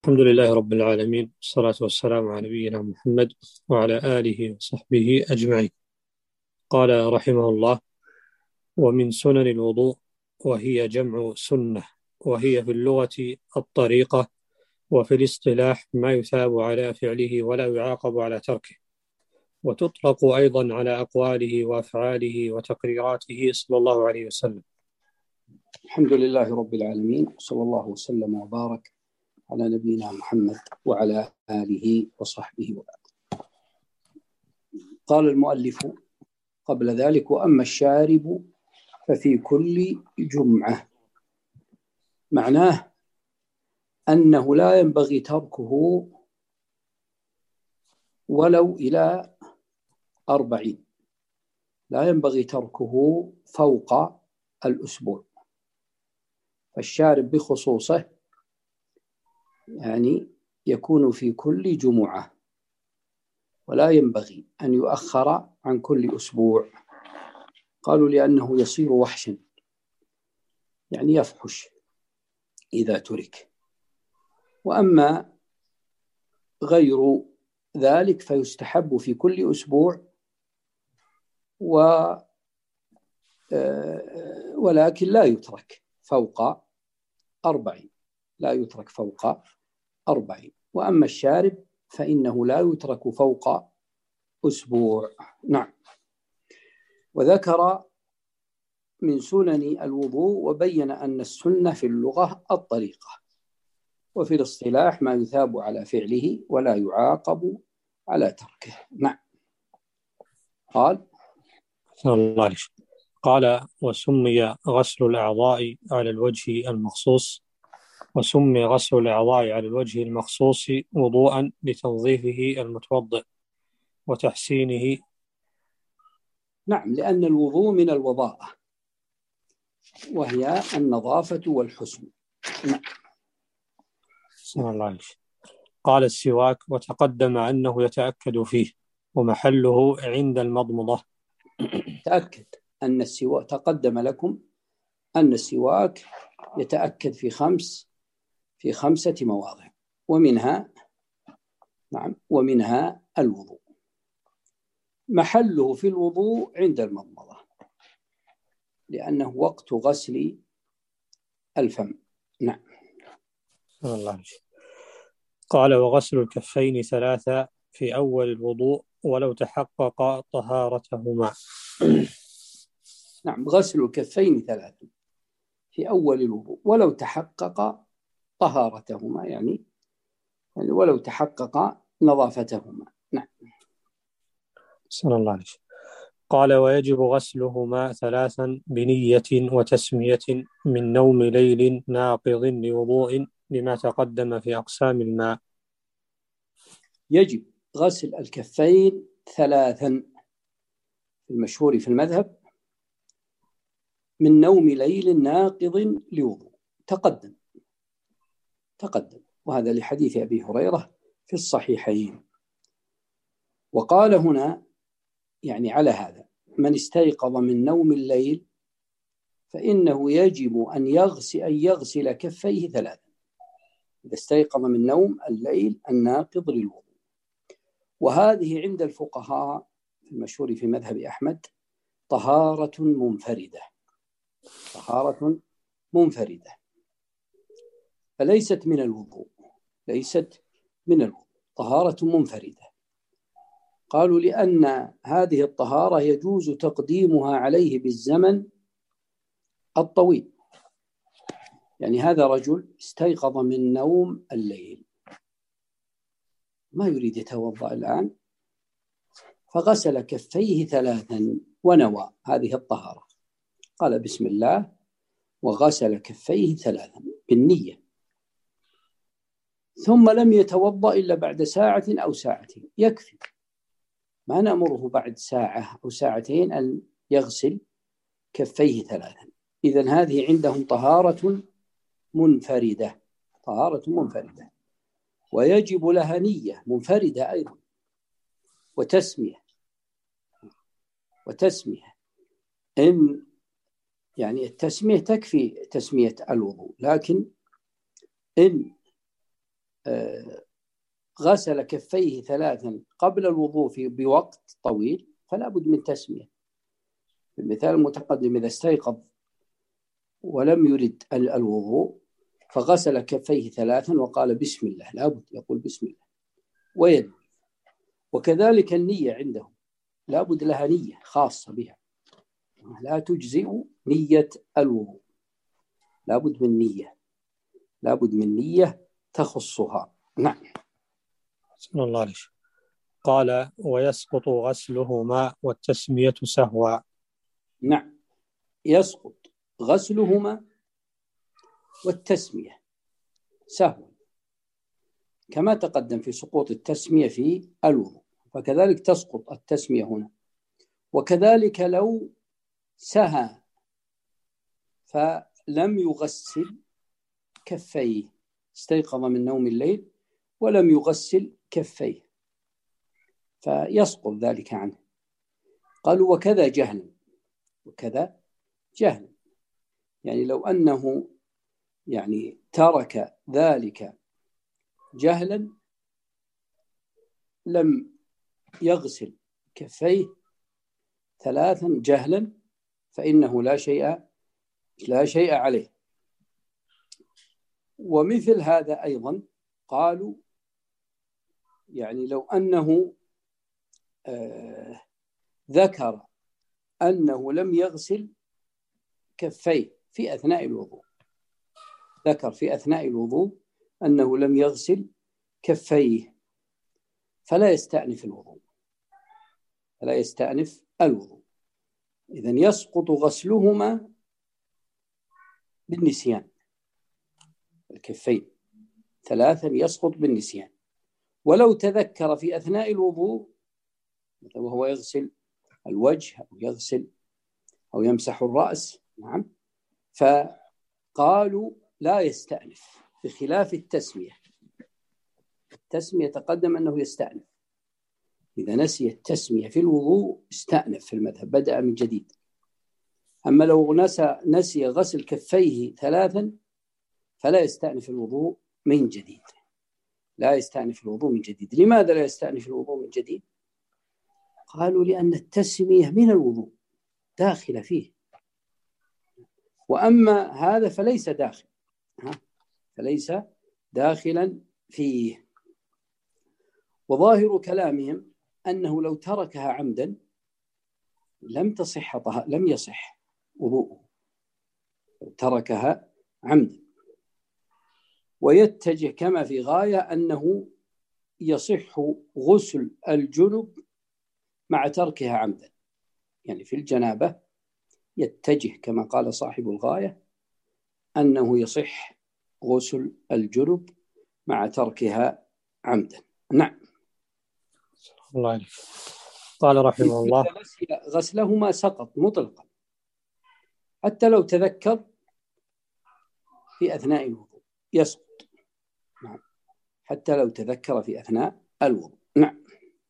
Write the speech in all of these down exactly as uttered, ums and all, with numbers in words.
الحمد لله رب العالمين، والصلاة والسلام على نبينا محمد وعلى آله وصحبه أجمعين. قال رحمه الله: ومن سنن الوضوء، وهي جمع سنة، وهي في اللغة الطريقة، وفي الاصطلاح ما يثاب على فعله ولا يعاقب على تركه، وتطلق أيضا على أقواله وأفعاله وتقريراته صلى الله عليه وسلم. الحمد لله رب العالمين، صلى الله وسلم وبارك على نبينا محمد وعلى آله وصحبه وبعد. قال المؤلف قبل ذلك: وأما الشارب ففي كل جمعة. معناه أنه لا ينبغي تركه ولو إلى أربعين، لا ينبغي تركه فوق الأسبوع. فالشارب بخصوصه يعني يكون في كل جمعة، ولا ينبغي أن يؤخر عن كل أسبوع. قالوا لأنه يصير وحشا، يعني يفحش إذا ترك. وأما غير ذلك فيستحب في كل أسبوع، و ولكن لا يترك فوق أربعين، لا يترك فوق أربعين. وأما الشارب فإنه لا يترك فوق أسبوع. نعم. وذكر من سنن الوضوء وبين أن السنة في اللغة الطريقة، وفي الاصطلاح ما يثاب على فعله ولا يعاقب على تركه. نعم. قال الله قال: وسمي غسل الأعضاء على الوجه المخصوص وسمي غسل الأعضاء على الوجه المخصوص وضوءا لتنظيفه المتوضئ وتحسينه. نعم، لأن الوضوء من الوضاءة، وهي النظافة والحسن. نعم. الله. قال: السواك، وتقدم أنه يتأكد فيه، ومحله عند المضمضة. تأكد أن السواك، تقدم لكم أن السواك يتأكد في خمس في خمسة مواضع، ومنها نعم ومنها الوضوء. محله في الوضوء عند المضمضة، لأنه وقت غسل الفم. نعم. الله. قال: وغسل الكفين ثلاثة في أول الوضوء ولو تحقق طهارتهما. نعم، غسل الكفين ثلاثة في أول الوضوء ولو تحقق طهارتهما، يعني يعني ولو تحقق نظافتهما. نعم. صلى الله عليه وسلم. قال: ويجب غسلهما ثلاثا بنية وتسمية من نوم ليل ناقض لوضوء، لما تقدم في أقسام الماء. يجب غسل الكفين ثلاثا، المشهور في المذهب، من نوم ليل ناقض لوضوء. تقدم تقدم وهذا لحديث أبي هريرة في الصحيحين. وقال هنا يعني على هذا: من استيقظ من نوم الليل فإنه يجب أن يغسل أن يغسل كفيه ثلاثا، إذا استيقظ من نوم الليل الناقض للوضوء. وهذه عند الفقهاء المشهور في مذهب أحمد طهارة منفردة، طهارة منفردة، فليست من الوضوء، ليست من الوضوء، طهارة منفردة. قالوا لأن هذه الطهارة يجوز تقديمها عليه بالزمن الطويل. يعني هذا رجل استيقظ من نوم الليل، ما يريد يتوضأ الآن، فغسل كفيه ثلاثا ونوى هذه الطهارة، قال بسم الله وغسل كفيه ثلاثا بالنية، ثم لم يتوضأ إلا بعد ساعة أو ساعتين، يكفي، ما نأمره بعد ساعة أو ساعتين أن يغسل كفيه ثلاثا. إذن هذه عندهم طهارة منفردة، طهارة منفردة، ويجب لها نية منفردة أيضا، وتسمية وتسمية إن يعني التسمية تكفي تسمية الوضوء، لكن إن غسل كفيه ثلاثا قبل الوضوء بوقت طويل فلا بد من تسمية. في المثال المتقدم إذا استيقظ ولم يرد الوضوء فغسل كفيه ثلاثا وقال بسم الله، لا بد يقول بسم الله ويد. وكذلك النية عندهم لا بد لها نية خاصة بها، لا تجزئ نية الوضوء، لا بد من نية، لا بد من نية تخصها. نعم. صلى الله عليه وسلم. قال ويسقط غسلهما والتسمية سهوا. نعم، يسقط غسلهما والتسمية سهوا كما تقدم في سقوط التسمية في الوضوء، فكذلك تسقط التسمية هنا. وكذلك لو سهى فلم يغسل كفيه، استيقظ من نوم الليل ولم يغسل كفيه فيسقط ذلك عنه. قالوا وكذا جهلا، وكذا جهلا يعني لو أنه يعني ترك ذلك جهلا لم يغسل كفيه ثلاثا جهلا فإنه لا شيء لا شيء عليه. ومثل هذا أيضا قالوا يعني لو أنه آه ذكر أنه لم يغسل كفيه في أثناء الوضوء، ذكر في أثناء الوضوء أنه لم يغسل كفيه فلا يستأنف الوضوء، فلا يستأنف الوضوء. إذن يسقط غسلهما بالنسيان، الكفين ثلاثا يسقط بالنسيان. ولو تذكر في أثناء الوضوء وهو يغسل الوجه أو يغسل أو يمسح الرأس، نعم، فقالوا لا يستأنف بخلاف التسمية. التسمية تقدم أنه يستأنف، إذا نسي التسمية في الوضوء استأنف في المذهب، بدأ من جديد. أما لو نسى نسي غسل كفيه ثلاثا فلا يستأنف الوضوء من جديد، لا يستأنف الوضوء من جديد. لماذا لا يستأنف الوضوء من جديد؟ قالوا لأن التسمية من الوضوء داخل فيه، وأما هذا فليس داخل فليس داخلا فيه. وظاهر كلامهم أنه لو تركها عمدا لم تصح طه... لم يصح وضوءه، تركها عمدا. ويتجه كما في غاية أنه يصح غسل الجنب مع تركها عمدا، يعني في الجنابة يتجه كما قال صاحب الغاية أنه يصح غسل الجنب مع تركها عمدا. نعم. الله عليك. قال رحمه الله غسلهما سقط مطلقا حتى لو تذكر في أثناء الوضوء يسقط، نعم، حتى لو تذكر في أثناء الوضوء. نعم.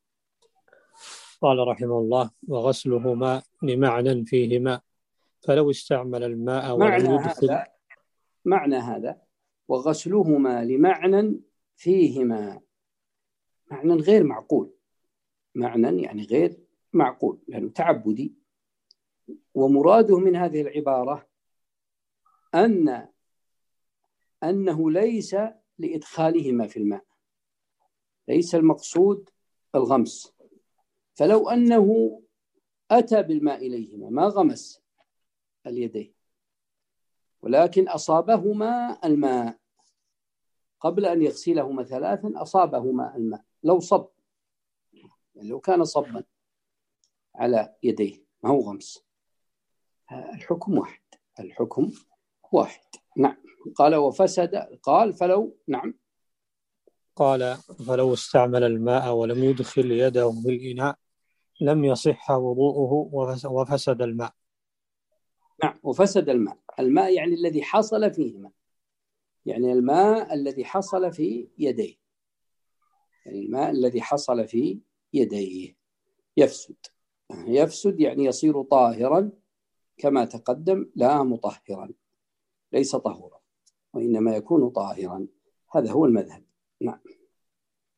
قال رحمه الله وغسلهما لمعنى فيهما فلو استعمل الماء ولم يدخل. هذا معنى هذا وغسلهما لمعنى فيهما، معنى غير معقول، معنى يعني غير معقول لأنه تعبدي. ومراده من هذه العبارة أن أنه ليس لإدخالهما في الماء، ليس المقصود الغمس. فلو أنه أتى بالماء إليهما ما غمس اليدين ولكن أصابهما الماء قبل أن يغسلهما ثلاثا، أصابهما الماء لو صب، يعني لو كان صبا على يديه ما هو غمس، الحكم واحد، الحكم واحد. نعم. قال وفسد، قال فلو، نعم، قال فلو استعمل الماء ولم يدخل يده في الإناء لم يصح وضوءه وفسد الماء. نعم، وفسد الماء، الماء يعني الذي حصل فيهما، يعني الماء الذي حصل في يديه، يعني الماء الذي حصل في يديه يفسد، يفسد يعني يصير طاهرا كما تقدم، لا مطهرا، ليس طهورا وإنما يكون طاهرا، هذا هو المذهب. نعم.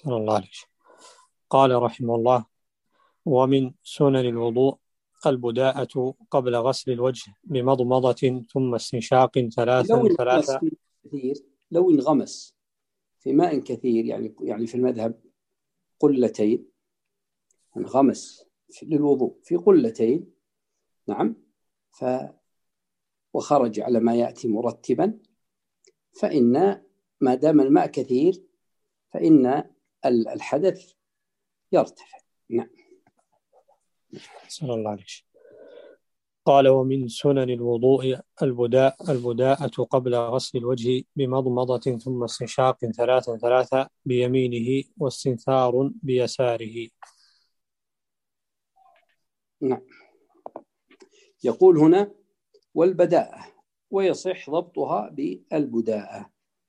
صلى الله عليه وسلم. قال رحمه الله: ومن سنن الوضوء البداءة قبل غسل الوجه بمضمضة ثم استنشاق ثلاثا لو انغمس ثلاثا. في كثير لو انغمس في ماء كثير، يعني يعني في المذهب قلتين، انغمس للوضوء في قلتين، نعم، ف وخرج على ما يأتي مرتبا، فإن ما دام الماء كثير فإن الحدث يرتفع. نعم. صلى الله عليه وسلم. قال: ومن سنن الوضوء البداء البداءة قبل غسل الوجه بمضمضة ثم استنشاق ثلاثا ثلاثا بيمينه واستنثار بيساره. نعم. يقول هنا: والبداءة، ويصح ضبطها بالبداءة.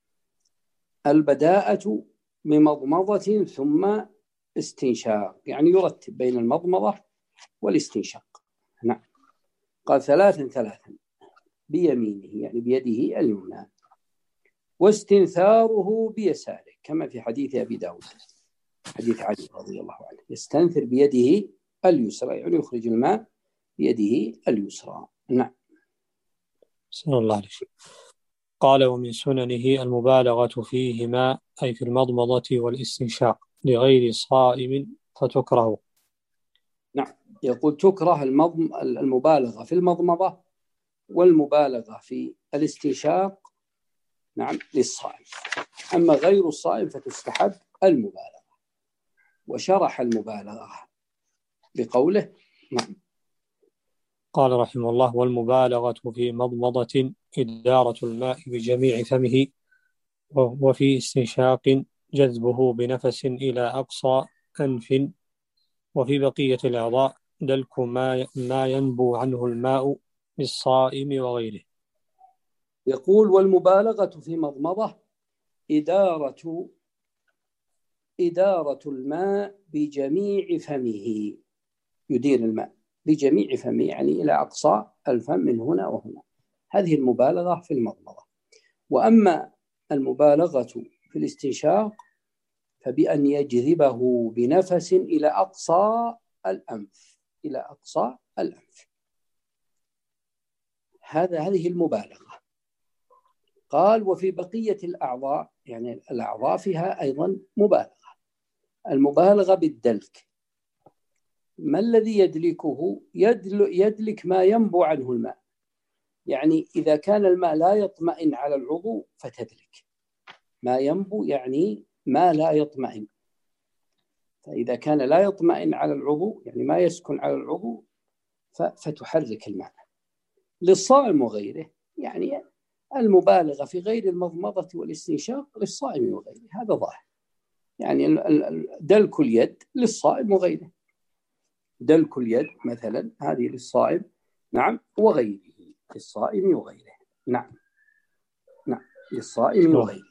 البداءة بمضمضة ثم استنشاق، يعني يرتب بين المضمضة والاستنشاق. نعم. قال: ثلاثا ثلاثا بيمينه، يعني بيده اليمنى، واستنثاره بيساره، كما في حديث أبي داود، حديث علي رضي الله عنه، يستنثر بيده اليسرى، يعني يخرج الماء بيده اليسرى. نعم. صلى الله عليه وسلم. قال: ومن سننه المبالغة فيهما، أي في المضمضة والاستنشاق، لغير صائم فتكره. نعم. يقول: تكره المضم المبالغة في المضمضة والمبالغة في الاستنشاق، نعم، للصائم. أما غير الصائم فتستحب المبالغة. وشرح المبالغة بقوله: نعم. قال رحمه الله: والمبالغة في مضمضة إدارة الماء بجميع فمه، وفي استنشاق جذبه بنفس إلى أقصى أنف، وفي بقية الأعضاء دلك ما ما ينبو عنه الماء للصائم وغيره. يقول: والمبالغة في مضمضة إدارة إدارة الماء بجميع فمه، يدير الماء بجميع فمه، يعني إلى أقصى الفم من هنا وهنا. هذه المبالغة في المضمضة. وأما المبالغة في الاستنشاق فبأن يجذبه بنفس إلى أقصى الأنف، إلى أقصى الأنف. هذا هذه المبالغة. قال: وفي بقية الأعضاء، يعني الأعضاء فيها أيضا مبالغة. المبالغة بالدلك. ما الذي يدلكه؟ يدلك ما ينبو عنه الماء، يعني إذا كان الماء لا يطمئن على العضو فتدلك. ما ينبو يعني ما لا يطمئن، فإذا كان لا يطمئن على العضو، يعني ما يسكن على العضو، فتحرك الماء. للصائم وغيره، يعني المبالغة في غير المضمضة والاستنشاق للصائم وغيره، هذا ظاهر. يعني دلك اليد للصائم وغيره، دلك اليد مثلا هذه للصائم، نعم، وغيره، للصائم وغيره. نعم. نعم، للصائم وغيره.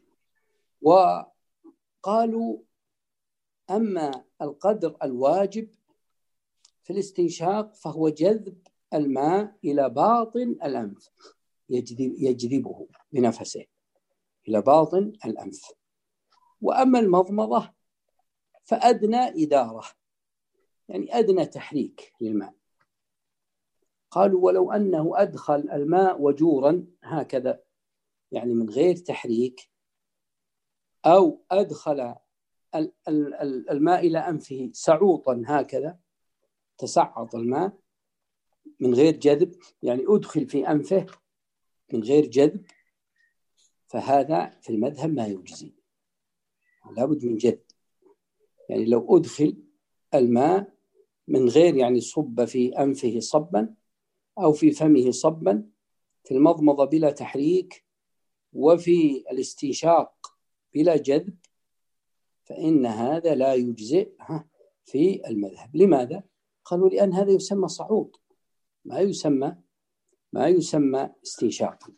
وقالوا: أما القدر الواجب في الاستنشاق فهو جذب الماء إلى باطن الأنف، يجذب يجذبه بنفسه إلى باطن الأنف. وأما المضمضة فأدنى إدارة، يعني أدنى تحريك للماء. قالوا: ولو أنه أدخل الماء وجورا هكذا، يعني من غير تحريك، أو أدخل الماء إلى أنفه سعوطا هكذا، تسعط الماء من غير جذب، يعني أدخل في أنفه من غير جذب، فهذا في المذهب ما يجزي، لابد من جذب. يعني لو أدخل الماء من غير، يعني صب في أنفه صبا أو في فمه صبا، في المضمضة بلا تحريك وفي الاستنشاق بلا جذب، فإن هذا لا يجزئ في المذهب. لماذا؟ قالوا: لأن هذا يسمى صعود، ما يسمى ما يسمى استنشاقا.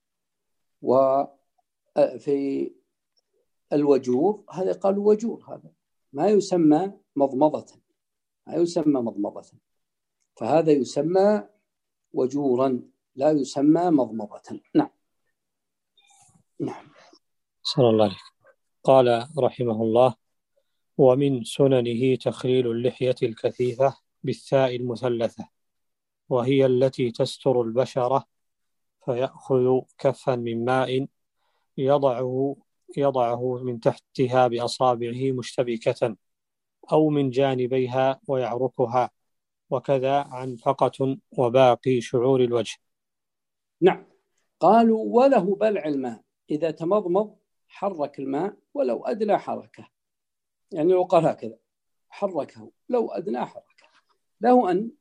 وفي الوجور هذا قالوا وجور، هذا ما يسمى مضمضة، ما يسمى مضمضة، فهذا يسمى وجورا لا يسمى مضمضة. نعم. نعم. صلى الله عليه. قال رحمه الله: ومن سننه تخليل اللحية الكثيفة بالثاء المثلثة، وهي التي تستر البشرة، فيأخذ كفا من ماء يضعه يضعه من تحتها بأصابعه مشتبكة أو من جانبيها ويعركها، وكذا عنفقة وباقي شعور الوجه. نعم. قالوا وله بلع الماء، إذا تمضمض حرك الماء ولو أدنى حركة، يعني لو قال هكذا حركه لو أدنى حركة، له أن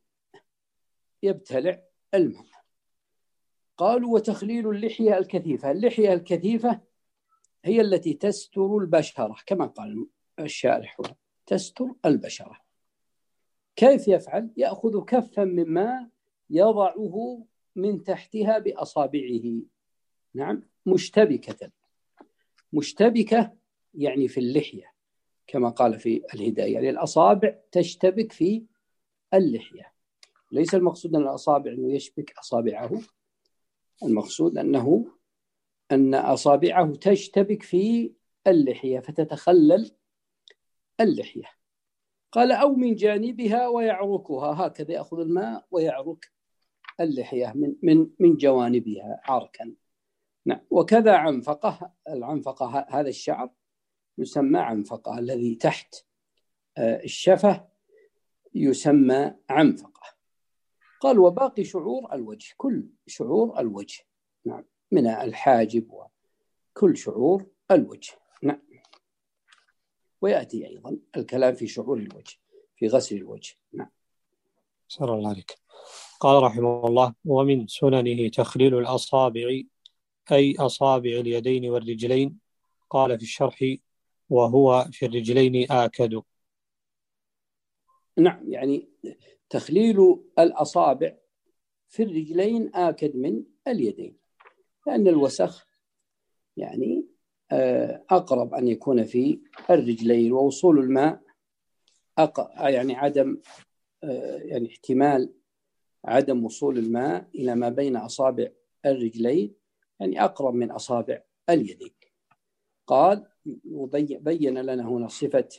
يبتلع الماء. قالوا وتخليل اللحية الكثيفة، اللحية الكثيفة هي التي تستر البشرة كما قال الشارح، تستر البشرة. كيف يفعل؟ يأخذ كفا من ماء يضعه من تحتها بأصابعه، نعم، مشتبكة. مشتبكة يعني في اللحية كما قال في الهداية، يعني الأصابع تشتبك في اللحية. ليس المقصود أن الأصابع أنه يشبك أصابعه، المقصود أنه أن أصابعه تشتبك في اللحية فتتخلل اللحية. قال أو من جانبها ويعركها، هكذا يأخذ الماء ويعرك اللحية من من من جوانبها عركا. نعم. وكذا عنفقة، العنفقة هذا الشعر يسمى عنفقة، الذي تحت الشفة يسمى عنفقة. قال وباقي شعور الوجه، كل شعور الوجه، نعم، من الحاجب وكل شعور الوجه. نعم. ويأتي أيضا الكلام في شعور الوجه في غسل الوجه. نعم. سر الله عليك. قال رحمه الله ومن سننه تخليل الأصابع، أي أصابع اليدين والرجلين. قال في الشرح وهو في الرجلين آكد. نعم، يعني تخليل الأصابع في الرجلين آكد من اليدين، لأن الوسخ يعني أقرب أن يكون في الرجلين، ووصول الماء أق... يعني عدم يعني احتمال عدم وصول الماء إلى ما بين أصابع الرجلين يعني أقرب من أصابع اليدين. قال بين لنا هنا صفة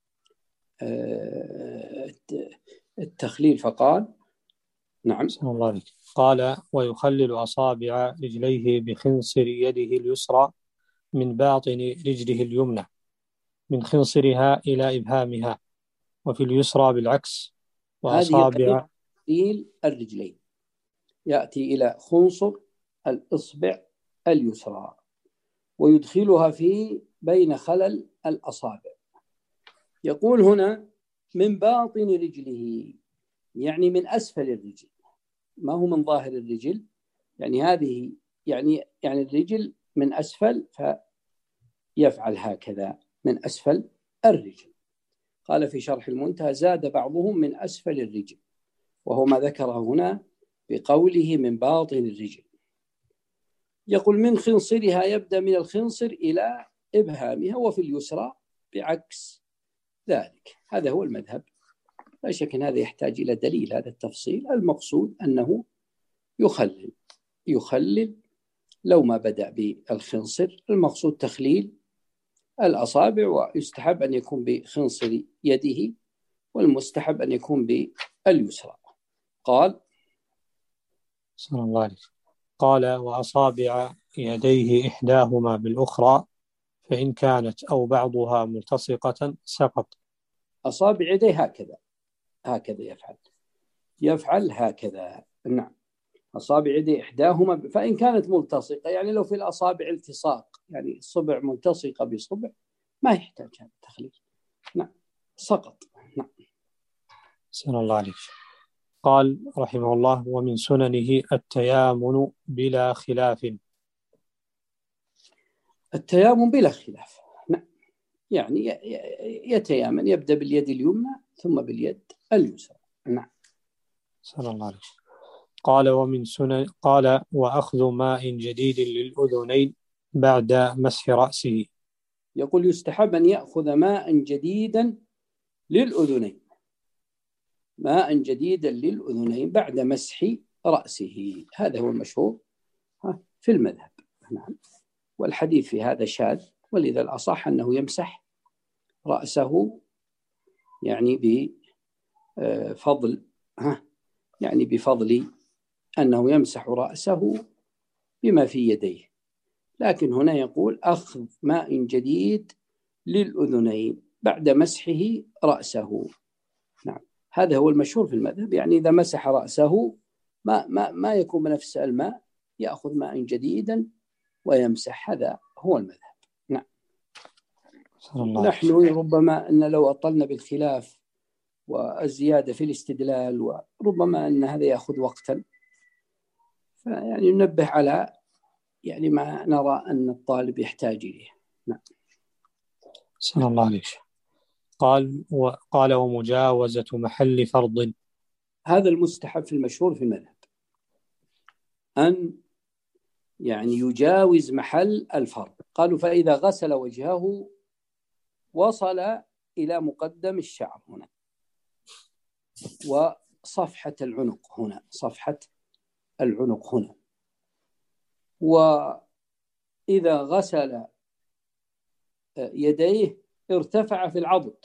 التخليل فقال نعم. الله عليك. قال ويخلل أصابع رجليه بخنصر يده اليسرى من باطن رجله اليمنى، من خنصرها إلى إبهامها، وفي اليسرى بالعكس. وأصابع تخليل الرجلين يأتي إلى خنصر الإصبع اليسرى ويدخلها في بين خلل الأصابع. يقول هنا من باطن رجله، يعني من أسفل الرجل، ما هو من ظاهر الرجل، يعني هذه يعني يعني الرجل من أسفل فيفعل هكذا من أسفل الرجل. قال في شرح المنتهى زاد بعضهم من أسفل الرجل، وهو ما ذكره هنا بقوله من باطن الرجل. يقول من خنصرها، يبدأ من الخنصر إلى إبهامها، وفي اليسرى بعكس ذلك. هذا هو المذهب، لا شك أن هذا يحتاج إلى دليل. هذا التفصيل المقصود أنه يخلل يخلل لو ما بدأ بالخنصر، المقصود تخليل الأصابع، ويستحب أن يكون بخنصر يده، والمستحب أن يكون باليسرى. قال صلى الله عليه. قال وأصابع يديه إحداهما بالأخرى، فإن كانت أو بعضها ملتصقة سقط. أصابع يديه هكذا هكذا يفعل يفعل هكذا. نعم. أصابع يديه إحداهما، فإن كانت ملتصقة، يعني لو في الأصابع التصاق، يعني صبع ملتصقة بصبع، ما يحتاج هذا التخليل. نعم، سقط. نعم. صلى الله عليه. قال رحمه الله ومن سننه التيامن بلا خلاف. التيامن بلا خلاف، نعم، يعني يتيامن، يبدأ باليد اليمنى ثم باليد اليسرى. نعم. صلى الله عليه. قال ومن سنن قال وأخذ ماء جديد للأذنين بعد مسح رأسه. يقول يستحب أن يأخذ ماء جديدا للأذنين، ماء جديدا للأذنين بعد مسح رأسه. هذا هو المشهور في المذهب. نعم. والحديث في هذا شاذ، ولذا الأصح أنه يمسح رأسه يعني بفضل ها يعني بفضل أنه يمسح رأسه بما في يديه. لكن هنا يقول أخذ ماء جديد للأذنين بعد مسحه رأسه. نعم، هذا هو المشهور في المذهب، يعني إذا مسح رأسه ما, ما, ما يكون بنفس الماء، يأخذ ماء جديدا ويمسح، هذا هو المذهب. نعم. نحن ربما أن لو أطلنا بالخلاف والزيادة في الاستدلال، وربما أن هذا يأخذ وقتا، فيعني ننبه على يعني ما نرى أن الطالب يحتاج إليه. نعم. صلى الله عليه وسلم. قال وقال ومجاوزة محل فرض، هذا المستحب في المشهور في المذهب، أن يعني يجاوز محل الفرض. قالوا فإذا غسل وجهه وصل إلى مقدم الشعر هنا، وصفحة العنق هنا، صفحة العنق هنا، وإذا غسل يديه ارتفع في العضد،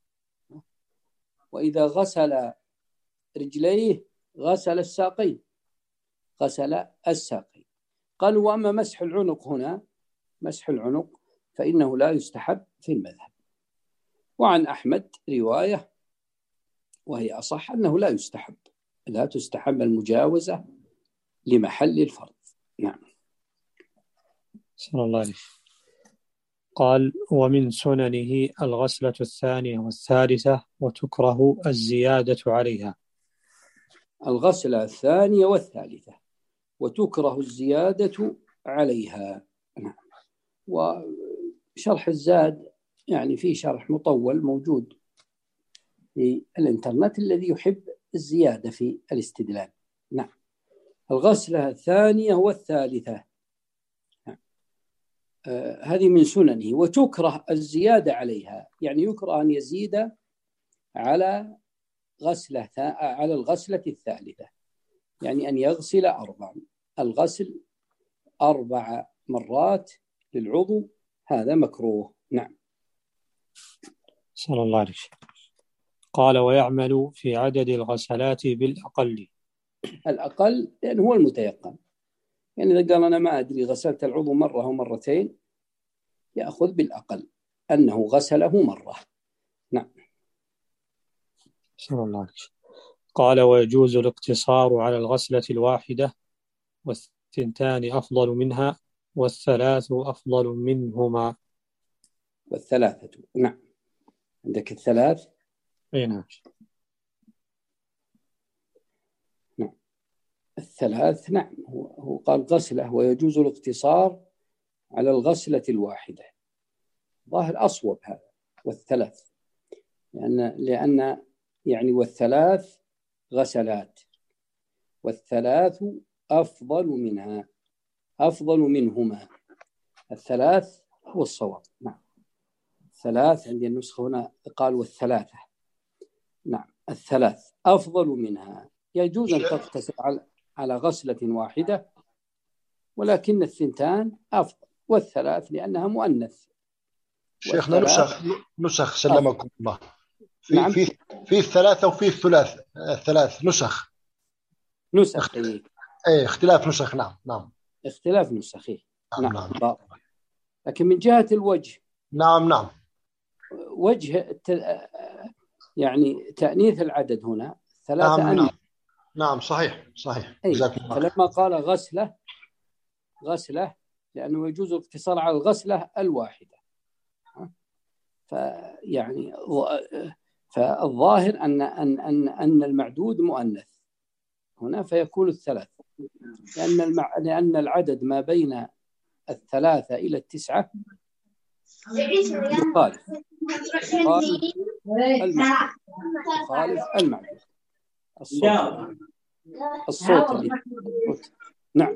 وإذا غسل رجليه غسل الساقين، غسل الساقين. قالوا وأما مسح العنق هنا، مسح العنق فإنه لا يستحب في المذهب. وعن أحمد رواية وهي أصح أنه لا يستحب، لا تستحب المجاوزة لمحل الفرض. نعم. صلى الله عليه. قال ومن سننه الغسلة الثانية والثالثة وتكره الزيادة عليها. الغسلة الثانية والثالثة وتكره الزيادة عليها. نعم. وشرح الزاد يعني في شرح مطول موجود في الإنترنت الذي يحب الزيادة في الاستدلال. نعم. الغسلة الثانية والثالثة آه هذه من سننه، وتكره الزيادة عليها، يعني يكره أن يزيد على غسلة على الغسلة الثالثة، يعني أن يغسل أربعا. الغسل أربع مرات للعضو هذا مكروه. نعم. صلى الله عليه وسلم. قال ويعمل في عدد الغسلات بالأقل. الأقل لأنه هو المتيقن، يعني إذا قال أنا ما أدري غسلت العضو مرة أو مرتين، يأخذ بالأقل أنه غسله مرة. نعم. صلى الله عليه وسلم. قال ويجوز الاقتصار على الغسلة الواحدة، والثنتان أفضل منها، والثلاث أفضل منهما. والثلاثة. نعم. عندك الثلاث. أي نعم. نعم. الثلاث. نعم. هو قال غسلة ويجوز الاقتصار على الغسلة الواحدة، ظاهر أصوب هذا والثلاث، لأن لأن يعني والثلاث غسلات، والثلاث أفضل منها، أفضل منهما. الثلاث هو الصواب. نعم. الثلاث عندي النسخة هنا قال والثلاثة. نعم. الثلاث أفضل منها، يجوز أن تقتصر على على غسلة واحدة، ولكن الثنتان أفضل، والثلاث لأنها مؤنث. شيخنا نسخ نسخ سلمكم الله في نعم. في في الثلاثة وفي الثلاث الثلاث نسخ نسخ اخت... إيه. ايه اختلاف نسخ. نعم نعم اختلاف نسخ. نعم, نعم. نعم. لكن من جهة الوجه، نعم نعم وجه الت... يعني تأنيث العدد هنا ثلاثة. نعم أن نعم. نعم صحيح صحيح. أي. فلما قال غسلة غسلة لأنه يجوز الاقتصار على الغسلة الواحدة، فيعني فالظاهر أن أن أن أن المعدود مؤنث هنا، فيكون الثلاث، لأن المع... لأن العدد ما بين الثلاثة إلى التسعة يخالف يخالف المعدود الصوت الصوت اللي نعم.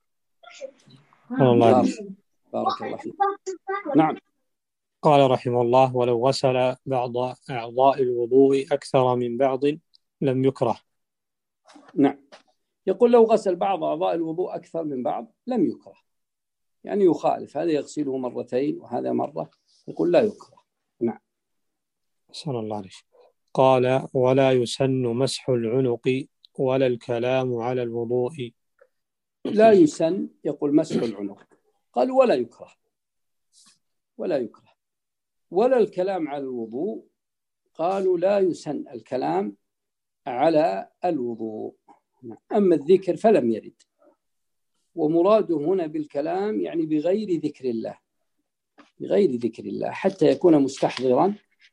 الله بارك الله فيك. نعم. قال رحمه الله ولو غسل بعض أعضاء الوضوء أكثر من بعض لم يكره. نعم. يقول لو غسل بعض أعضاء الوضوء أكثر من بعض لم يكره، يعني يخالف، هذا يغسله مرتين وهذا مرة، يقول لا يكره. نعم. صلى الله عليه. قال ولا يسن مسح العنق ولا الكلام على الوضوء. لا يسن يقول مسح العنق، قال ولا يكره، ولا يكره، ولا الكلام على الوضوء، قالوا لا يسن الكلام على الوضوء. أما الذكر فلم يرد، ومراده هنا بالكلام يعني بغير ذكر الله، بغير ذكر الله حتى يكون مستحضرا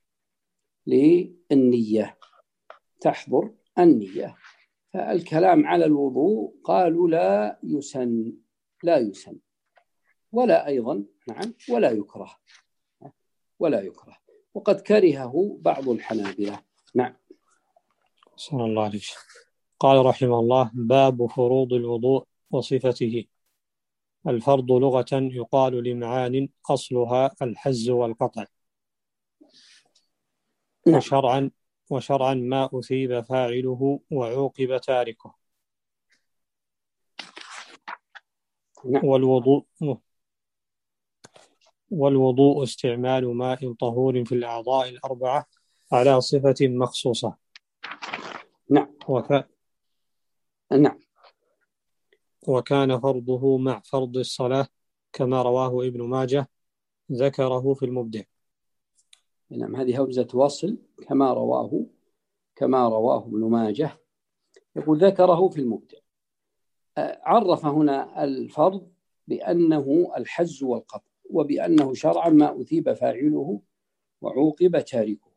للنية، تحضر النية. فالكلام على الوضوء قالوا لا يسن، لا يسن، ولا أيضا نعم ولا يكره، ولا يكره، وقد كرهه بعض الحنابلة. نعم. صلى الله عليه وسلم. قال رحمه الله: باب فروض الوضوء وصفته. الفرض لغة يقال لمعان أصلها الحز والقطع، نعم. وشرعا وشرعا ما أثيب فاعله وعوقب تاركه. نعم. والوضوء والوضوء استعمال ماء طهور في الأعضاء الأربعة على صفة مخصوصة. نعم. وك... نعم. وكان فرضه مع فرض الصلاة كما رواه ابن ماجه ذكره في المبدع. نعم، هذه همزة وصل، كما رواه كما رواه ابن ماجه، يقول ذكره في المبدع. عرف هنا الفرض بأنه الحز والقطع، وبأنه شرعا ما أثيب فاعله وعوقب تاركه.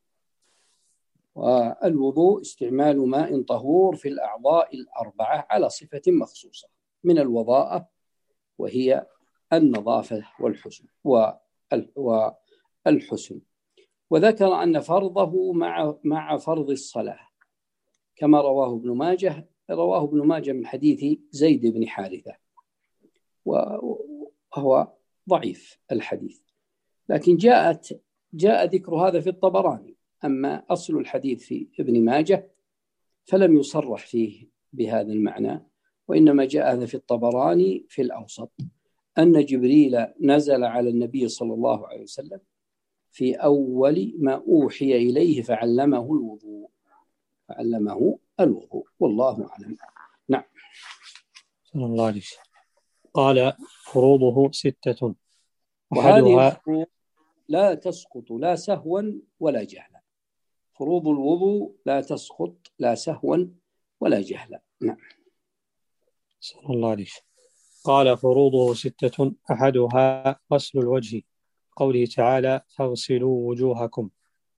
والوضوء استعمال ماء طهور في الأعضاء الأربعة على صفة مخصوصة من الوضاءة، وهي النظافة والحسن والحسن. وذكر أن فرضه مع مع فرض الصلاة كما رواه ابن ماجه، رواه ابن ماجه من حديث زيد بن حارثة، وهو ضعيف الحديث، لكن جاءت جاء ذكر هذا في الطبراني. أما أصل الحديث في ابن ماجه فلم يصرح فيه بهذا المعنى، وإنما جاء هذا في الطبراني في الأوسط، أن جبريل نزل على النبي صلى الله عليه وسلم في أول ما أوحي إليه فعلمه الوضوء فعلمه الوضوء والله أعلم. نعم. صلى الله عليه وسلم. قال فروضه ستة، وهذه الفروض لا تسقط لا سهوا ولا جهلا. فروض الوضوء لا تسقط لا سهوا ولا جهلا. نعم. صلى الله عليه وسلم. قال فروضه ستة، أحدها غسل الوجه، قوله تعالى فاغسلوا وجوهكم،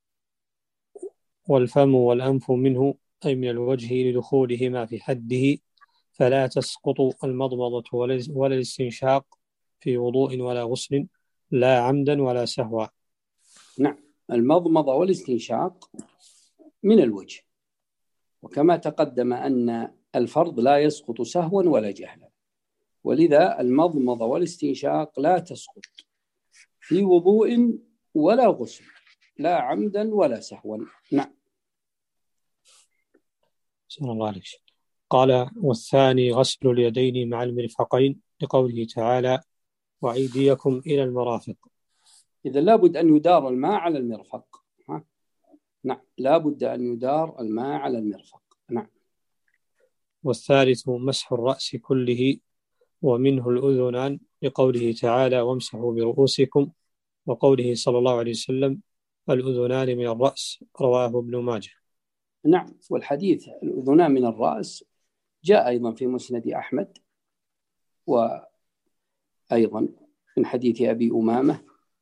والفم والأنف منه أي من الوجه لدخولهما في حده، فلا تسقط المضمضة ولا الاستنشاق في وضوء ولا غسل، لا عمدا ولا سهوا. نعم، المضمضة والاستنشاق من الوجه، وكما تقدم أن الفرض لا يسقط سهوا ولا جهلا، ولذا المضمضة والاستنشاق لا تسقط في وضوء ولا غسل، لا عمدا ولا سهوا. نعم. صلى الله عليه وسلم. قال والثاني غسل اليدين مع المرفقين، لقوله تعالى وأيديكم إلى المرافق. إذا لابد أن يدار الماء على المرفق. ها؟ نعم، لابد أن يدار الماء على المرفق. نعم. والثالث مسح الرأس كله ومنه الأذنان، لقوله تعالى وامسحوا برؤوسكم، وقوله صلى الله عليه وسلم الأذنان من الرأس، رواه ابن ماجه. نعم، والحديث الأذنان من الرأس جاء أيضا في مسند أحمد، وأيضا من حديث أبي أمامة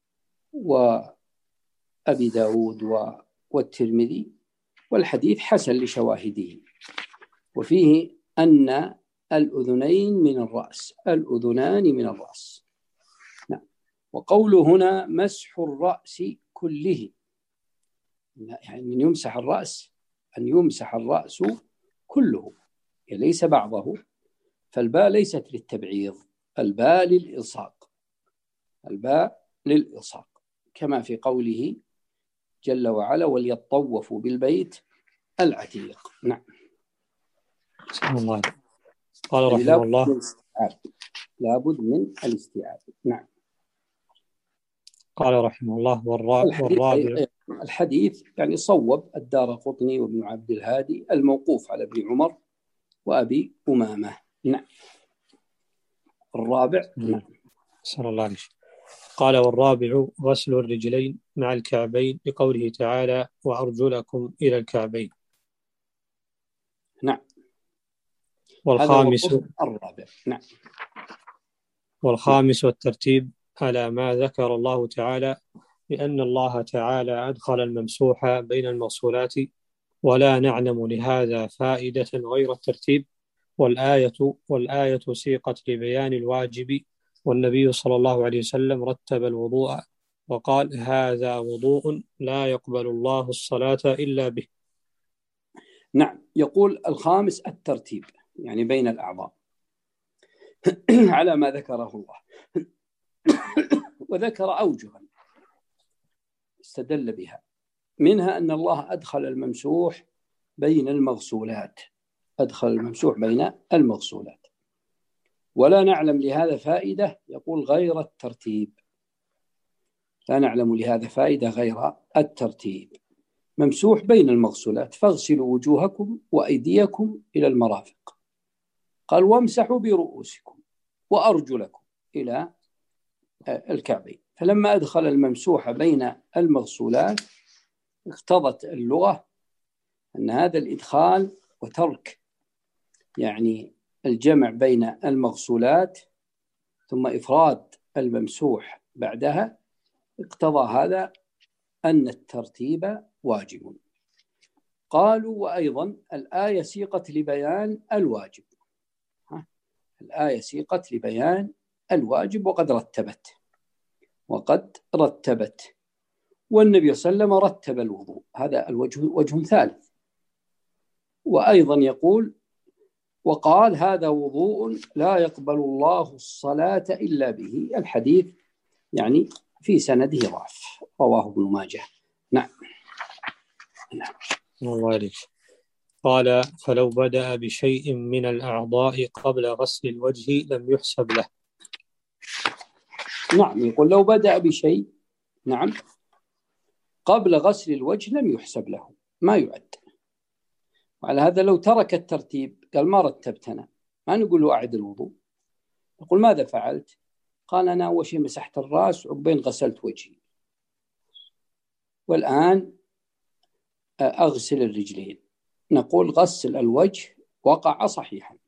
وأبي داود والترمذي، والحديث حسن لشواهده، وفيه أن الأذنين من الرأس، الأذنان من الرأس. نعم. وقوله هنا مسح الرأس كله، يعني من يمسح الرأس أن يمسح الرأس كله، يعني ليس بعضه، فالباء ليست للتبعيض، الباء للإلصاق، الباء للإلصاق، كما في قوله جل وعلا وليطوفوا بالبيت العتيق. نعم. بسم الله. قال يعني رحمه الله لابد من الاستيعاب. نعم. قال رحمه الله والرابع الحديث يعني صوب الدارقطني وابن عبد الهادي الموقوف على ابن عمر وأبي أمامة. نعم. الرابع. نعم. صلى الله عليه وسلم. قال والرابع غسل الرجلين مع الكعبين لقوله تعالى وأرجلكم إلى الكعبين. نعم. والخامس الرابع. نعم. والخامس والترتيب على ما ذكر الله تعالى، لأن الله تعالى أدخل الممسوح بين المغسولات، ولا نعلم لهذا فائدة غير الترتيب، والآية والآية سيقت لبيان الواجب، والنبي صلى الله عليه وسلم رتب الوضوء وقال هذا وضوء لا يقبل الله الصلاة إلا به. نعم. يقول الخامس الترتيب يعني بين الأعضاء على ما ذكره الله، وذكر أوجها استدل بها، منها أن الله أدخل الممسوح بين المغسولات، أدخل الممسوح بين المغسولات، ولا نعلم لهذا فائدة، يقول غير الترتيب، لا نعلم لهذا فائدة غير الترتيب، ممسوح بين المغسولات، فاغسلوا وجوهكم وأيديكم إلى المرافق، قال وامسحوا برؤوسكم وأرجلكم إلى الكعبين. فلما أدخل الممسوح بين المغسولات اقتضت اللغة أن هذا الإدخال وترك يعني الجمع بين المغسولات ثم إفراد الممسوح بعدها، اقتضى هذا أن الترتيب واجب. قالوا وأيضا الآية سيقت لبيان الواجب، الآية سيقت لبيان الواجب وقد رتبت وقد رتبت والنبي صلى الله عليه وسلم رتب الوضوء، هذا الوجه وجه ثالث. وأيضا يقول وقال هذا وضوء لا يقبل الله الصلاة إلا به، الحديث يعني في سنده ضعف، رواه ابن ماجه. نعم. نعم. الله عليك. قال فلو بدأ بشيء من الأعضاء قبل غسل الوجه لم يحسب له. نعم. يقول لو بدأ بشيء نعم قبل غسل الوجه لم يحسب له، ما يعد. وعلى هذا لو ترك الترتيب قال ما رتبت أنا، ما نقول له أعد الوضوء، يقول ماذا فعلت؟ قال أنا أول شيء مسحت الرأس وبين غسلت وجهي، والآن أغسل الرجلين، نقول غسل الوجه وقع صحيحا،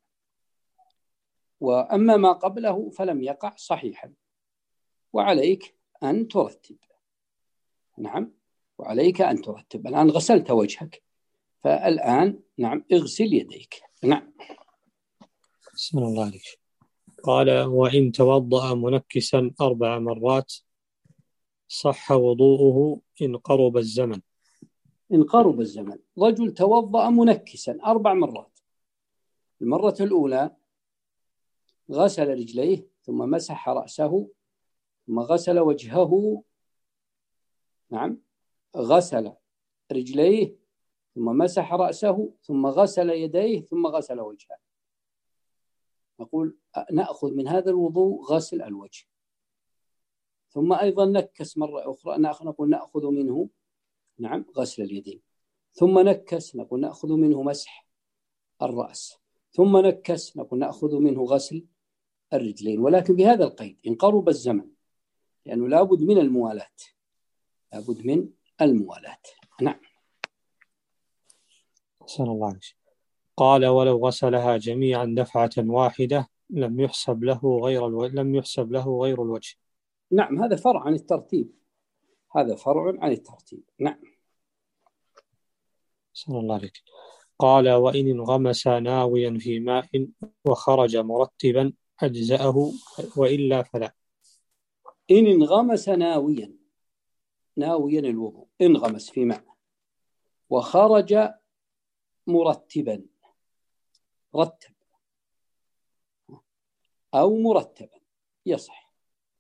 وأما ما قبله فلم يقع صحيحا، وعليك أن ترتب. نعم. وعليك أن ترتب، الآن غسلت وجهك، فالآن نعم اغسل يديك. نعم. بسم الله عليك. قال وإن توضأ منكسا أربع مرات صح وضوءه إن قرب الزمن. إن قرب الزمن، رجل توضأ منكسا أربع مرات، المرة الأولى غسل رجليه ثم مسح رأسه ثم غسل وجهه، نعم غسل رجليه ثم مسح رأسه ثم غسل يديه ثم غسل وجهه، نقول نأخذ من هذا الوضوء غسل الوجه، ثم أيضا نكس مرة أخرى، نقول نأخذ منه نعم غسل اليدين، ثم نكس نقول نأخذ منه مسح الرأس، ثم نكس نقول نأخذ منه غسل الرجلين، ولكن بهذا القيد إن قرب الزمن، لأنه لابد من الموالاة، لابد من الموالاة. نعم. صلى الله عليه وسلم. قال ولو غسلها جميعا دفعة واحدة لم يحسب له غير الو... لم يحسب له غير الوجه. نعم. هذا فرع عن الترتيب، هذا فرع عن الترتيب. نعم. صلى الله عليه. قال وإن انغمس ناويا في ماء وخرج مرتبا أجزأه وإلا فلا. إن انغمس ناويا، ناويا الوضوء، انغمس في ماء وخرج مرتبا، رتب أو مرتبا يصح،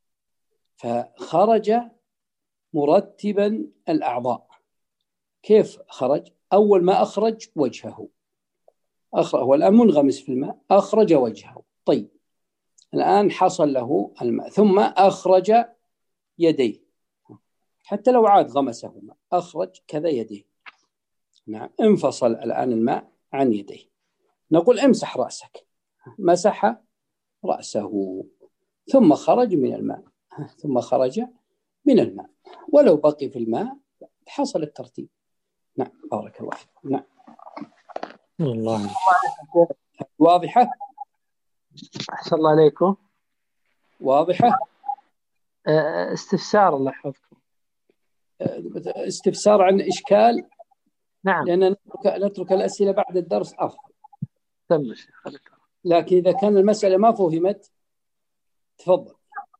فخرج مرتبا الأعضاء. كيف خرج؟ أول ما أخرج وجهه، أخرج هو الآن منغمس في الماء، أخرج وجهه، طيب الآن حصل له الماء، ثم أخرج يديه، حتى لو عاد غمسهما أخرج كذا يديه. نعم، انفصل الآن الماء عن يديه، نقول امسح رأسك، مسح رأسه ثم خرج من الماء، ثم خرج من الماء، ولو بقي في الماء حصل الترتيب. نعم، بارك الله فيك. نعم الله واضحة؟ أحسن الله عليكم. واضحة. استفسار الله يحفظكم. استفسار عن إشكال. نعم. لأن نترك, نترك الأسئلة بعد الدرس أفضل. تم. لكن إذا كان المسألة ما فهمت تفضل.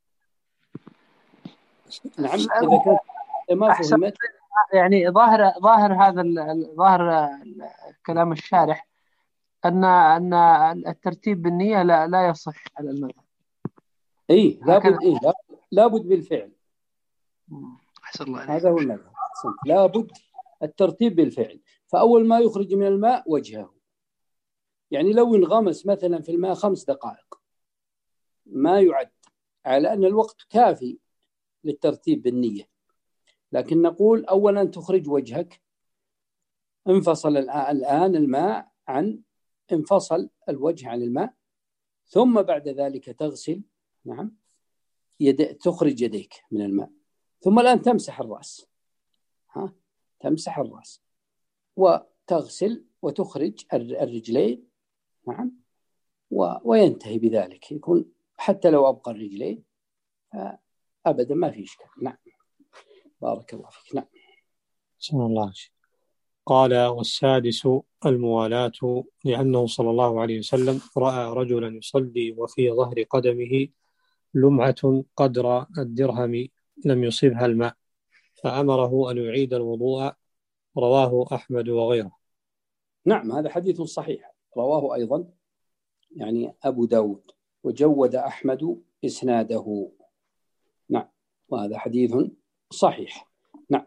نعم، إذا كانت ما فهمت يعني ظاهر ظاهر هذا ظاهر كلام الشارح أن أن الترتيب بالنية لا لا يصح على المذهب. إيه لابد إيه لابد بالفعل. أحسن الله عليك. هذا هو المذهب. لابد الترتيب بالفعل. فأول ما يخرج من الماء وجهه، يعني لو انغمس مثلا في الماء خمس دقائق ما يعد، على أن الوقت كافي للترتيب بالنية. لكن نقول أولا تخرج وجهك، انفصل الآن الماء عن انفصل الوجه عن الماء، ثم بعد ذلك تغسل. نعم، يد... تخرج يديك من الماء، ثم الآن تمسح الرأس. ها، تمسح الرأس وتغسل وتخرج الرجلين. نعم، و... وينتهي بذلك، يكون حتى لو أبقى الرجلين أبدا ما في إشكال. نعم، بارك الله فيك. نعم. بسم الله. قال: والسادس الموالاة، لأنه صلى الله عليه وسلم رأى رجلا يصلي وفي ظهر قدمه لمعة قدر الدرهم لم يصبها الماء، فأمره أن يعيد الوضوء. رواه أحمد وغيره. نعم، هذا حديث صحيح، رواه أيضا يعني أبو داود، وجود أحمد إسناده. نعم، وهذا حديث صحيح. نعم،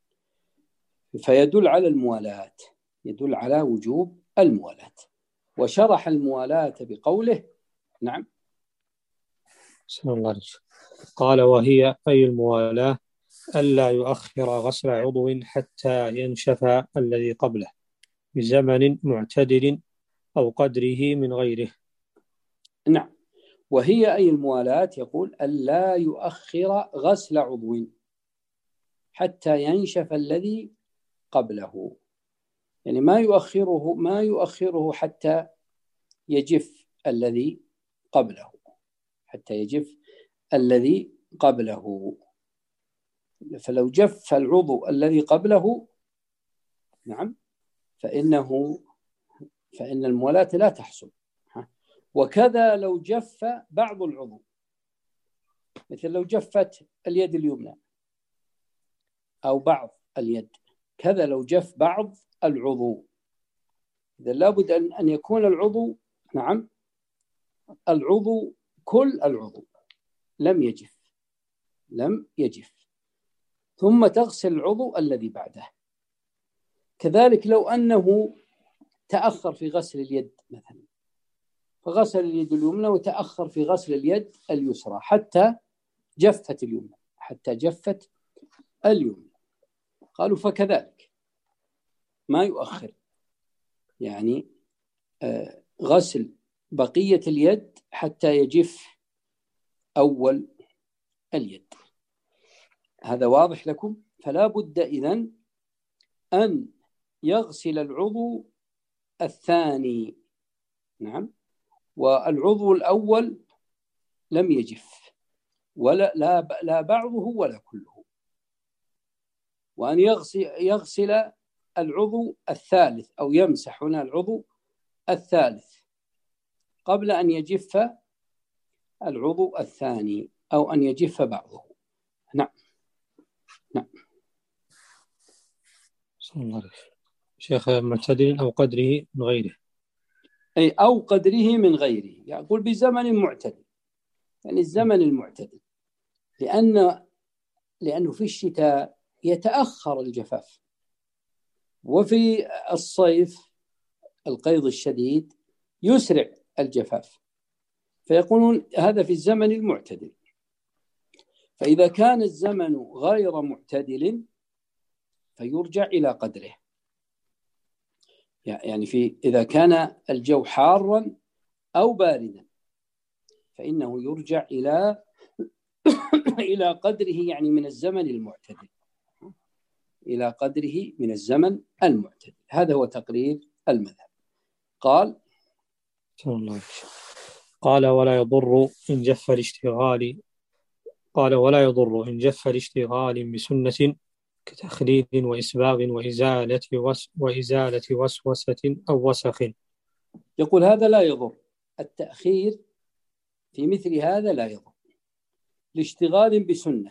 فيدل على الموالاة، يدل على وجوب الموالاة. وشرح الموالاة بقوله. نعم. بسم الله. قال: وهي أي الموالاة ألا يؤخر غسل عضو حتى ينشف الذي قبله بزمن معتدل أو قدره من غيره. نعم، وهي أي الموالاة يقول ألا يؤخر غسل عضو حتى ينشف الذي قبله، يعني ما يؤخره ما يؤخره حتى يجف الذي قبله، حتى يجف الذي قبله. فلو جف العضو الذي قبله، نعم، فإنه فإن الموالاة لا تحصل. وكذا لو جف بعض العضو، مثل لو جفت اليد اليمنى أو بعض اليد، كذا لو جف بعض العضو، إذا لابد أن يكون العضو، نعم، العضو كل العضو لم يجف لم يجف ثم تغسل العضو الذي بعده. كذلك لو أنه تأخر في غسل اليد مثلا، فغسل اليد اليمنى وتأخر في غسل اليد اليسرى حتى جفت اليمنى حتى جفت اليمنى قالوا فكذلك ما يؤخر، يعني آه غسل بقية اليد حتى يجف أول اليد. هذا واضح لكم؟ فلا بد إذن أن يغسل العضو الثاني. نعم، والعضو الأول لم يجف ولا لا, لا بعضه ولا كله، وأن يغسل, يغسل العضو الثالث أو يمسح هنا العضو الثالث قبل أن يجف العضو الثاني أو أن يجف بعضه. نعم. نعم. صلى الله عليه وسلم. شيخ معتدل أو قدره من غيره، أي أو قدره من غيره، يقول بزمن معتدل، يعني الزمن المعتدل، لأن لأنه في الشتاء يتأخر الجفاف، وفي الصيف القيض الشديد يسرع الجفاف، فيقولون هذا في الزمن المعتدل. فإذا كان الزمن غير معتدل فيرجع إلى قدره. يعني في إذا كان الجو حارا أو باردا فإنه يرجع إلى إلى قدره، يعني من الزمن المعتدل، إلى قدره من الزمن المعتدل. هذا هو تقرير المذهب. قال قال ولا يضر إن جف الاشتغال قال ولا يضر إن جف الاشتغال بسنة كتخليد وإسباغ وإزالة وس وإزالة وسوسة أو وسخ. يقول هذا لا يضر، التأخير في مثل هذا لا يضر، لاشتغال بسنة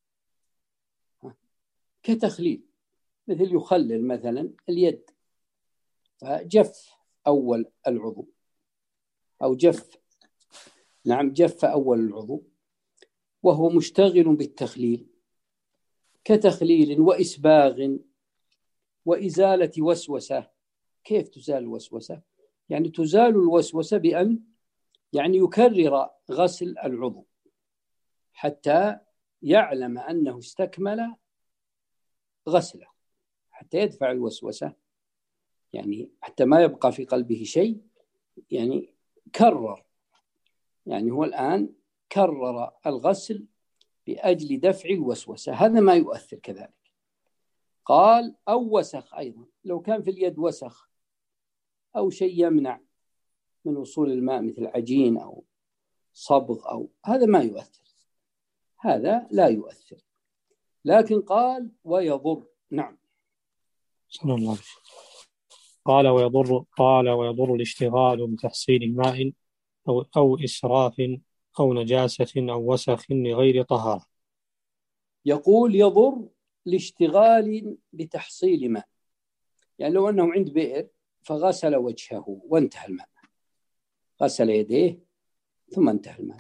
كتخليل، مثل يخلل مثلا اليد فجف أول العضو أو جف نعم جف أول العضو وهو مشتغل بالتخليل، كتخليل وإسباغ وإزالة وسوسة. كيف تزال الوسوسة؟ يعني تزال الوسوسة بأن يعني يكرر غسل العضو حتى يعلم أنه استكمل غسله، حتى يدفع الوسوسة، يعني حتى ما يبقى في قلبه شيء، يعني كرر، يعني هو الآن كرر الغسل بأجل دفع الوسوسة، هذا ما يؤثر كذلك. قال أو وسخ أيضا، لو كان في اليد وسخ أو شيء يمنع من وصول الماء مثل عجين أو صبغ أو هذا ما يؤثر، هذا لا يؤثر. لكن قال ويضر. نعم. صلى الله عليه وسلم. قال ويضر قال ويضر الاشتغال بتحصيل ماء أو أو إسراف أو نجاسة أو وسخ لغير طهارة. يقول يضر لاشتغال بتحصيل ماء، يعني لو أنه عند بئر فغسل وجهه وانتهى الماء، غسل يديه ثم انتهى الماء،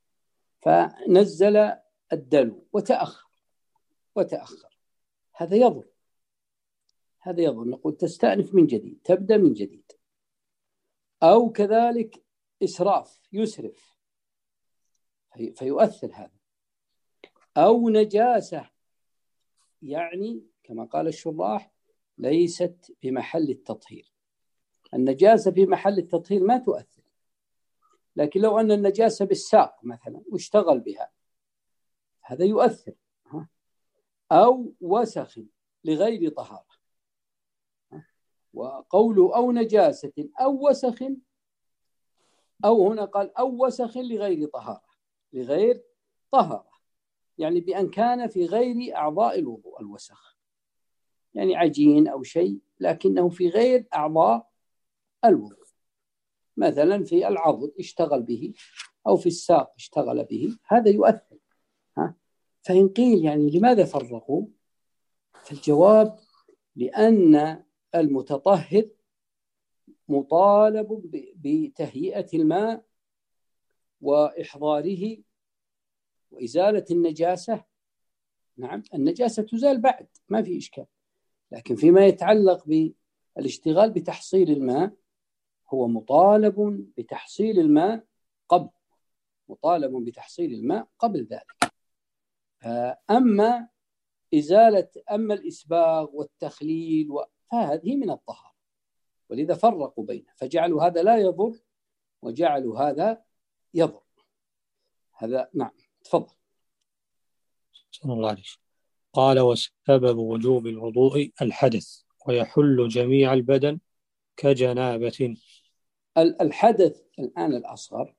فنزل الدلو وتأخر وتأخر هذا يضر، هذا يضر. نقول تستأنف من جديد، تبدأ من جديد. أو كذلك إسراف، يسرف فيؤثر هذا. أو نجاسة، يعني كما قال الشراح ليست بمحل التطهير. النجاسة في محل التطهير ما تؤثر، لكن لو أن النجاسة بالساق مثلا واشتغل بها هذا يؤثر. أو وسخ لغير طهارة، وقوله أو نجاسة أو وسخ، أو هنا قال أو وسخ لغير طهارة، لغير طهارة يعني بأن كان في غير أعضاء الوضوء الوسخ، يعني عجين أو شيء لكنه في غير أعضاء الوضوء، مثلا في العضد اشتغل به أو في الساق اشتغل به، هذا يؤثر. ها؟ فإن قيل يعني لماذا فرقوا؟ فالجواب لأن المتطهر مطالب بتهيئة الماء وإحضاره وإزالة النجاسة. نعم النجاسة تزال بعد ما في إشكال، لكن فيما يتعلق بالاشتغال بتحصيل الماء هو مطالب بتحصيل الماء قبل مطالب بتحصيل الماء قبل ذلك. أما إزالة أما الإسباغ والتخليل فهذه من الطهارة، ولذا فرقوا بينه فجعلوا هذا لا يضر وجعلوا هذا يضر. هذا نعم. تفضل. صلى الله عليه وسلم. قال وسبب وجوب الوضوء الحدث ويحل جميع البدن كجنابة. الحدث الآن الأصغر،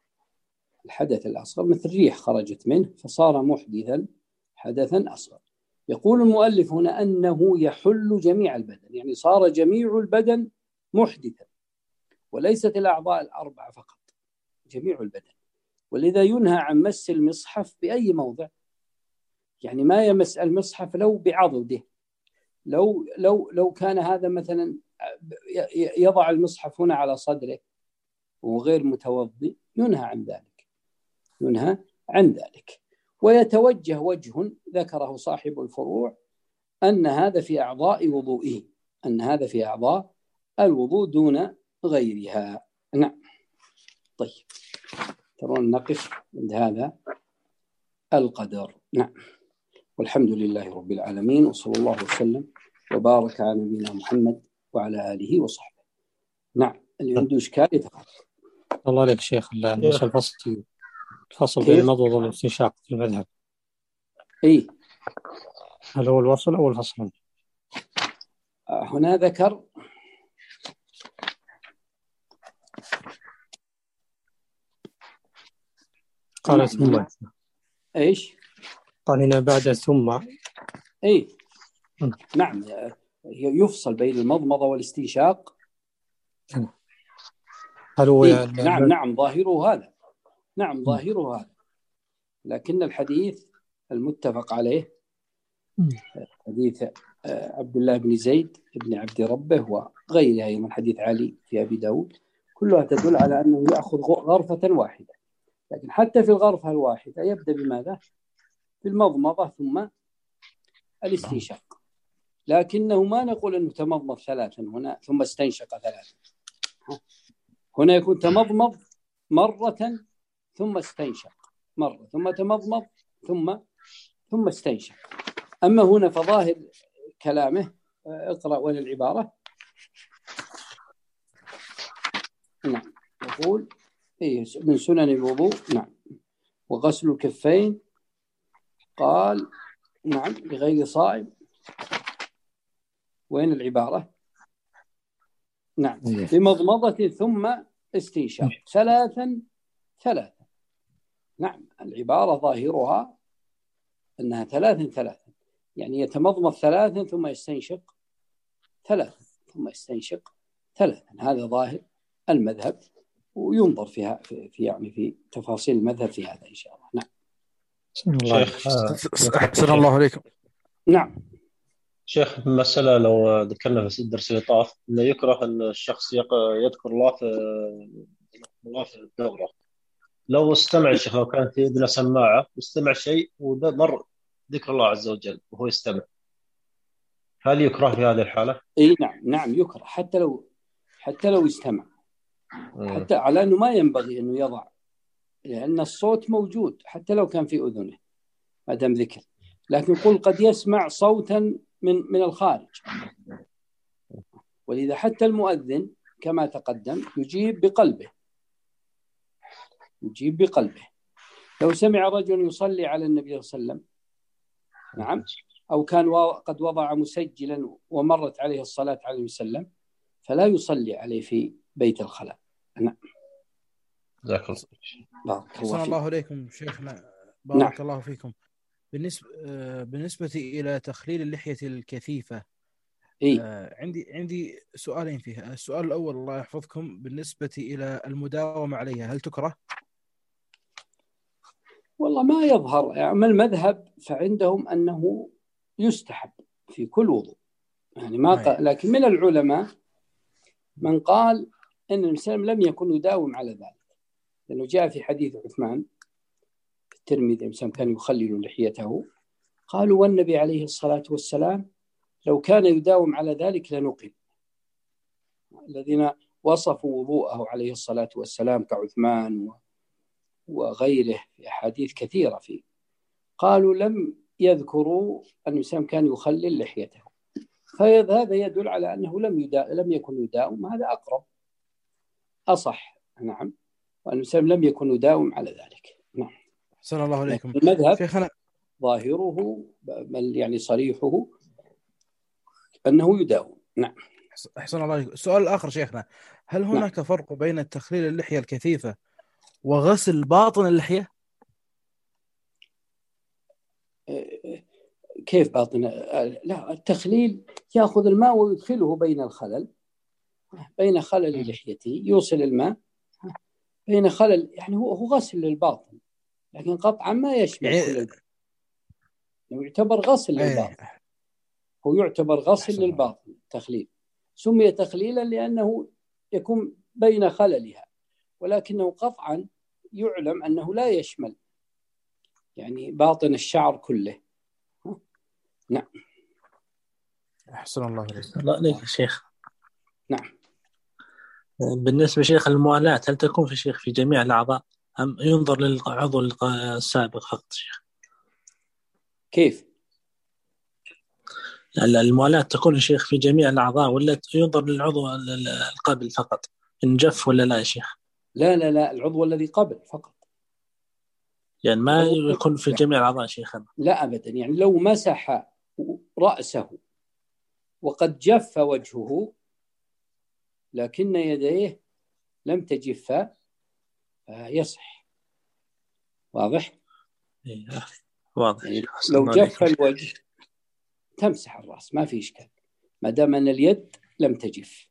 الحدث الأصغر مثل ريح خرجت منه فصار محدثا حدثا أصغر. يقول المؤلف هنا أنه يحل جميع البدن، يعني صار جميع البدن محدثا وليست الأعضاء الأربعة فقط، جميع البدن. ولذا ينهى عن مس المصحف بأي موضع، يعني ما يمس المصحف لو بعضده، لو لو لو كان هذا مثلا يضع المصحف هنا على صدره وغير متوضئ ينهى عن ذلك، ينهى عن ذلك. ويتوجه وجه ذكره صاحب الفروع أن هذا في أعضاء وضوئه، أن هذا في أعضاء الوضوء دون غيرها. نعم. طيب ترون نقف عند هذا القدر. نعم. والحمد لله رب العالمين، وصلى الله وسلم وبارك على نبينا محمد وعلى آله وصحبه. نعم. اللي عنده إشكال يتفضل. الله عليك شيخ، الفصل الفصل بين المضمضة والاستنشاق في المذهب. إيه، هل هو الوصل أو الفصل؟ هنا ذكر قال ثم إيش؟ قال هنا بعد ثم. إيه نعم، يفصل بين المضمضة والاستنشاق. هل هو إيه؟ يعني نعم نعم ظاهره هذا. نعم ظاهره هذا، لكن الحديث المتفق عليه حديث عبد الله بن زيد بن عبد ربه وغيرها أيضا حديث علي في أبي داود، كلها تدل على أنه يأخذ غرفة واحدة. لكن حتى في الغرفة الواحدة يبدأ بماذا؟ بالمضمضة ثم الاستنشاق، لكنه ما نقول أنه تمضمض ثلاثا هنا ثم استنشق ثلاثا. هنا يكون تمضمض مرة ثم استنشق مرة ثم تمضمض ثم ثم استنشق. أما هنا فظاهر كلامه، اقرأ ولا العبارة. نعم يقول إيه من سنن الوضوء. نعم. وغسل الكفين قال نعم لغير صائم. وين العبارة؟ نعم بمضمضة ثم استنشاق ثلاثا ثلاثا. نعم العبارة ظاهرها أنها ثلاثا ثلاثا، يعني يتمضمض ثلاثا ثم يستنشق ثلاثا ثم يستنشق ثلاثا. هذا ظاهر المذهب، وينظر فيها في يعني في تفاصيل المذهب في هذا إن شاء الله. نعم. شيخ أحسن الله عليكم. نعم شيخ، مسألة لو ذكرنا في الدرس اللي طاف إنه يكره أن الشخص يذكر الله في الله في الدورة. لو استمع الشيخ، لو كانت في يدنا سماعة واستمع شيء ومر ذكر الله عز وجل وهو يستمع، هل يكره في هذه الحالة؟ إيه نعم نعم يكره، حتى لو حتى لو يستمع، حتى على أنه ما ينبغي أنه يضع، لأن الصوت موجود حتى لو كان في أذنه ما دام ذكر. لكن قل قد يسمع صوتا من من الخارج، ولذا حتى المؤذن كما تقدم يجيب بقلبه يجيب بقلبه. لو سمع رجل يصلي على النبي صلى الله عليه وسلم نعم، أو كان قد وضع مسجلا ومرت عليه الصلاة عليه وسلم، فلا يصلي عليه في بيت الخلاء. نعم. جزاك الله. أحسن الله عليكم شيخنا، بارك نعم. الله فيكم. بالنسبة بالنسبة إلى تخليل اللحية الكثيفة، إيه؟ آه عندي عندي سؤالين فيها. السؤال الأول الله يحفظكم، بالنسبة إلى المداومة عليها هل تكره؟ والله ما يظهر يعني المذهب، فعندهم أنه يستحب في كل وضوء، يعني ما ق... لكن من العلماء من قال أن الإنسان لم يكن يداوم على ذلك، لأنه جاء في حديث عثمان الترمذي الإنسان كان يخلل لحيته، قالوا والنبي عليه الصلاة والسلام لو كان يداوم على ذلك لنقل. الذين وصفوا وضوءه عليه الصلاة والسلام كعثمان وغيره في أحاديث كثيرة فيه، قالوا لم يذكروا أن الإنسان كان يخلل لحيته، فهذا يدل على أنه لم يدا... لم يكن يداوم. هذا أقرب أصح. نعم. وأن الإنسان لم يكن يداوم على ذلك. نعم. أحسن الله عليكم. المذهب شيخنا ظاهره بل يعني صريحه أنه يداوم. نعم. أحسن الله عليكم. السؤال الآخر شيخنا، هل هناك نعم. فرق بين تخليل اللحية الكثيفة وغسل باطن اللحية؟ كيف باطن؟ لا، التخليل يأخذ الماء ويدخله بين الخلل، بين خلل لحيته يوصل الماء بين خلل، يعني هو هو غسل للباطن، لكن قطعا ما يشمل يعني كل الباطن. يعتبر غسل للباطن، هو يعتبر غسل للباطن. تخليل سمي تخليلا لأنه يكون بين خللها، ولكنه قطعا يعلم أنه لا يشمل يعني باطن الشعر كله. نعم. أحسن الله عليك. الله عليك يا شيخ. نعم. بالنسبة شيخ الموالاة هل تكون في شيخ في جميع الأعضاء أم ينظر للعضو السابق فقط شيخ؟ كيف؟ الموالاة تكون يا شيخ في جميع الأعضاء ولا ينظر للعضو القبل فقط إن جف ولا لا يا شيخ؟ لا لا لا، العضو الذي قبل فقط، يعني ما العضو- يكون في جميع الأعضاء شيخنا. لا أبدا. يعني لو مسح رأسه وقد جف وجهه لكن يديه لم تجف يصح. واضح؟ إيه، واضح. يعني أحسن لو الله جف عليكم. الوجه تمسح الرأس، ما في إشكال ما دام أن اليد لم تجف.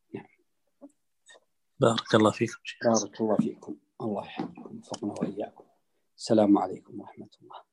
بارك الله فيكم شيخ. بارك الله فيكم، الله يحفظكم وفقنا وإياكم. السلام عليكم ورحمة الله.